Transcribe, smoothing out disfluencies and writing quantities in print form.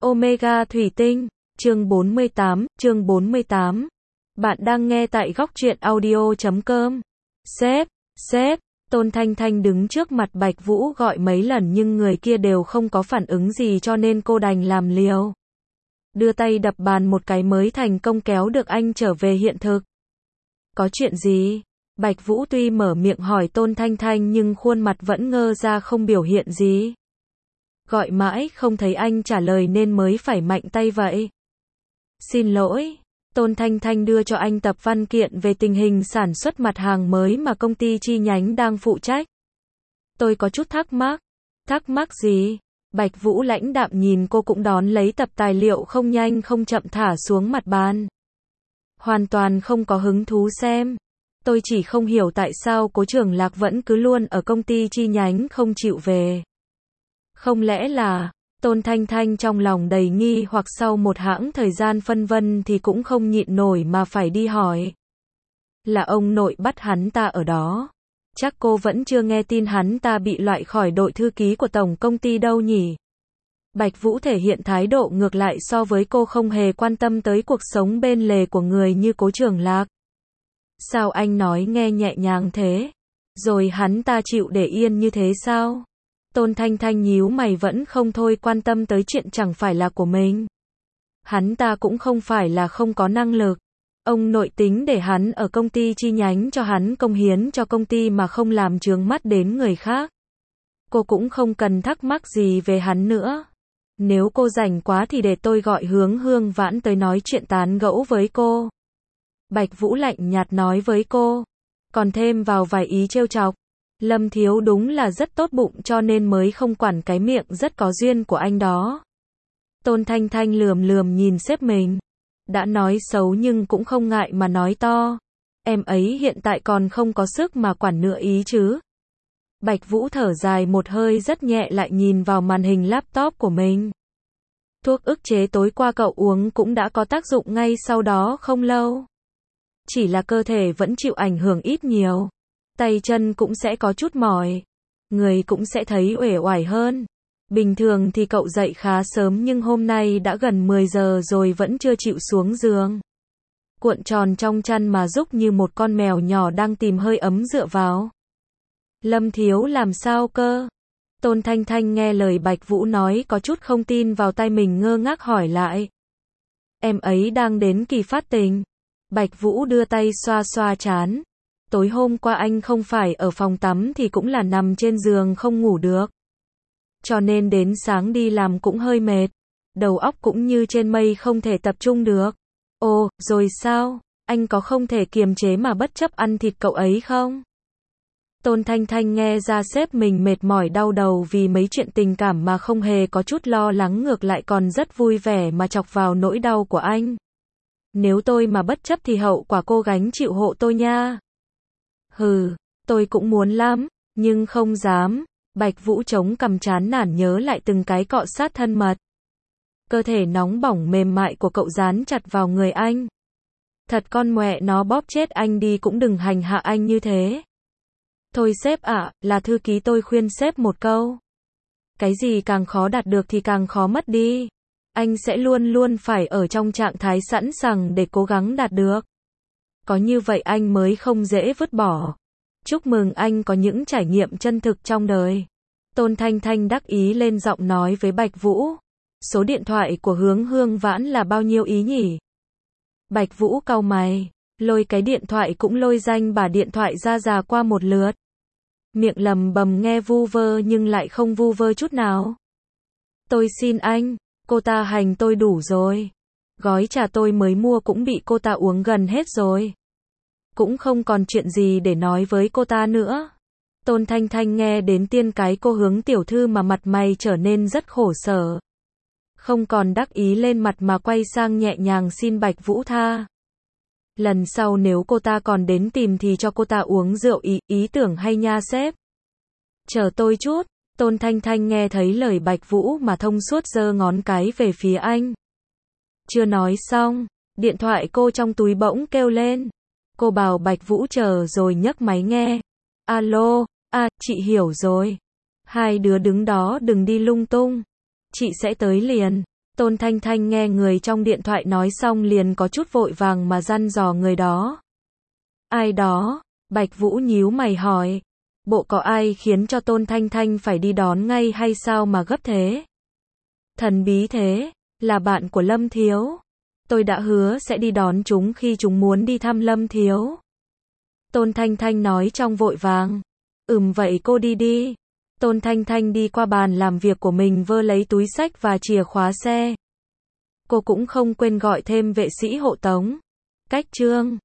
Omega Thủy Tinh, chương 48. Bạn đang nghe tại góc truyện audio.com. Sếp, Tôn Thanh Thanh đứng trước mặt Bạch Vũ gọi mấy lần nhưng người kia đều không có phản ứng gì cho nên cô đành làm liều. Đưa tay đập bàn một cái mới thành công kéo được anh trở về hiện thực. Có chuyện gì? Bạch Vũ tuy mở miệng hỏi Tôn Thanh Thanh nhưng khuôn mặt vẫn ngơ ra không biểu hiện gì. Gọi mãi không thấy anh trả lời nên mới phải mạnh tay vậy. Xin lỗi. Tôn Thanh Thanh đưa cho anh tập văn kiện về tình hình sản xuất mặt hàng mới mà công ty chi nhánh đang phụ trách. Tôi có chút thắc mắc. Thắc mắc gì? Bạch Vũ lãnh đạm nhìn cô cũng đón lấy tập tài liệu không nhanh không chậm thả xuống mặt bàn. Hoàn toàn không có hứng thú xem. Tôi chỉ không hiểu tại sao Cố Trường Lạc vẫn cứ luôn ở công ty chi nhánh không chịu về. Không lẽ là... Tôn Thanh Thanh trong lòng đầy nghi hoặc sau một hãng thời gian phân vân thì cũng không nhịn nổi mà phải đi hỏi. Là ông nội bắt hắn ta ở đó. Chắc cô vẫn chưa nghe tin hắn ta bị loại khỏi đội thư ký của tổng công ty đâu nhỉ? Bạch Vũ thể hiện thái độ ngược lại so với cô, không hề quan tâm tới cuộc sống bên lề của người như Cố Trường Lạc. Sao anh nói nghe nhẹ nhàng thế? Rồi hắn ta chịu để yên như thế sao? Tôn Thanh Thanh nhíu mày vẫn không thôi, quan tâm tới chuyện chẳng phải là của mình. Hắn ta cũng không phải là không có năng lực. Ông nội tính để hắn ở công ty chi nhánh cho hắn cống hiến cho công ty mà không làm chướng mắt đến người khác. Cô cũng không cần thắc mắc gì về hắn nữa. Nếu cô rảnh quá thì để tôi gọi Hương Vãn tới nói chuyện tán gẫu với cô. Bạch Vũ lạnh nhạt nói với cô. Còn thêm vào vài ý trêu chọc. Lâm Thiếu đúng là rất tốt bụng cho nên mới không quản cái miệng rất có duyên của anh đó. Tôn Thanh Thanh lườm nhìn sếp mình. Đã nói xấu nhưng cũng không ngại mà nói to. Em ấy hiện tại còn không có sức mà quản nữa ý chứ. Bạch Vũ thở dài một hơi rất nhẹ lại nhìn vào màn hình laptop của mình. Thuốc ức chế tối qua cậu uống cũng đã có tác dụng ngay sau đó không lâu. Chỉ là cơ thể vẫn chịu ảnh hưởng ít nhiều. Tay chân cũng sẽ có chút mỏi. Người cũng sẽ thấy uể oải hơn. Bình thường thì cậu dậy khá sớm nhưng hôm nay đã gần 10 giờ rồi vẫn chưa chịu xuống giường. Cuộn tròn trong chăn mà rúc như một con mèo nhỏ đang tìm hơi ấm dựa vào. Lâm Thiếu làm sao cơ? Tôn Thanh Thanh nghe lời Bạch Vũ nói có chút không tin vào tai mình, ngơ ngác hỏi lại. Em ấy đang đến kỳ phát tình. Bạch Vũ đưa tay xoa xoa trán. Tối hôm qua anh không phải ở phòng tắm thì cũng là nằm trên giường không ngủ được. Cho nên đến sáng đi làm cũng hơi mệt. Đầu óc cũng như trên mây không thể tập trung được. Ồ, rồi sao? Anh có không thể kiềm chế mà bất chấp ăn thịt cậu ấy không? Tôn Thanh Thanh nghe ra sếp mình mệt mỏi đau đầu vì mấy chuyện tình cảm mà không hề có chút lo lắng, ngược lại còn rất vui vẻ mà chọc vào nỗi đau của anh. Nếu tôi mà bất chấp thì hậu quả cô gánh chịu hộ tôi nha. Hừ, tôi cũng muốn lắm, nhưng không dám. Bạch Vũ chống cằm chán nản nhớ lại từng cái cọ sát thân mật. Cơ thể nóng bỏng mềm mại của cậu dán chặt vào người anh. Thật con mẹ nó, bóp chết anh đi cũng đừng hành hạ anh như thế. Thôi sếp ạ, là thư ký tôi khuyên sếp một câu. Cái gì càng khó đạt được thì càng khó mất đi. Anh sẽ luôn luôn phải ở trong trạng thái sẵn sàng để cố gắng đạt được. Có như vậy anh mới không dễ vứt bỏ. Chúc mừng anh có những trải nghiệm chân thực trong đời. Tôn Thanh Thanh đắc ý lên giọng nói với Bạch Vũ. Số điện thoại của Hương Vãn là bao nhiêu ý nhỉ? Bạch Vũ cau mày, lôi cái điện thoại cũng lôi danh bà điện thoại ra qua một lượt. Miệng lầm bầm nghe vu vơ nhưng lại không vu vơ chút nào. Tôi xin anh, cô ta hành tôi đủ rồi. Gói trà tôi mới mua cũng bị cô ta uống gần hết rồi. Cũng không còn chuyện gì để nói với cô ta nữa. Tôn Thanh Thanh nghe đến tiên cái cô Hướng tiểu thư mà mặt mày trở nên rất khổ sở. Không còn đắc ý lên mặt mà quay sang nhẹ nhàng xin Bạch Vũ tha. Lần sau nếu cô ta còn đến tìm thì cho cô ta uống rượu, ý tưởng hay nha sếp. Chờ tôi chút. Tôn Thanh Thanh nghe thấy lời Bạch Vũ mà thông suốt giơ ngón cái về phía anh. Chưa nói xong, điện thoại cô trong túi bỗng kêu lên. Cô bảo Bạch Vũ chờ rồi nhấc máy nghe. Alo, chị hiểu rồi. Hai đứa đứng đó đừng đi lung tung. Chị sẽ tới liền. Tôn Thanh Thanh nghe người trong điện thoại nói xong liền có chút vội vàng mà dặn dò người đó. Ai đó? Bạch Vũ nhíu mày hỏi. Bộ có ai khiến cho Tôn Thanh Thanh phải đi đón ngay hay sao mà gấp thế? Thần bí thế, là bạn của Lâm Thiếu. Tôi đã hứa sẽ đi đón chúng khi chúng muốn đi thăm Lâm Thiếu. Tôn Thanh Thanh nói trong vội vàng. Vậy cô đi đi. Tôn Thanh Thanh đi qua bàn làm việc của mình vơ lấy túi xách và chìa khóa xe. Cô cũng không quên gọi thêm vệ sĩ hộ tống. Cách chương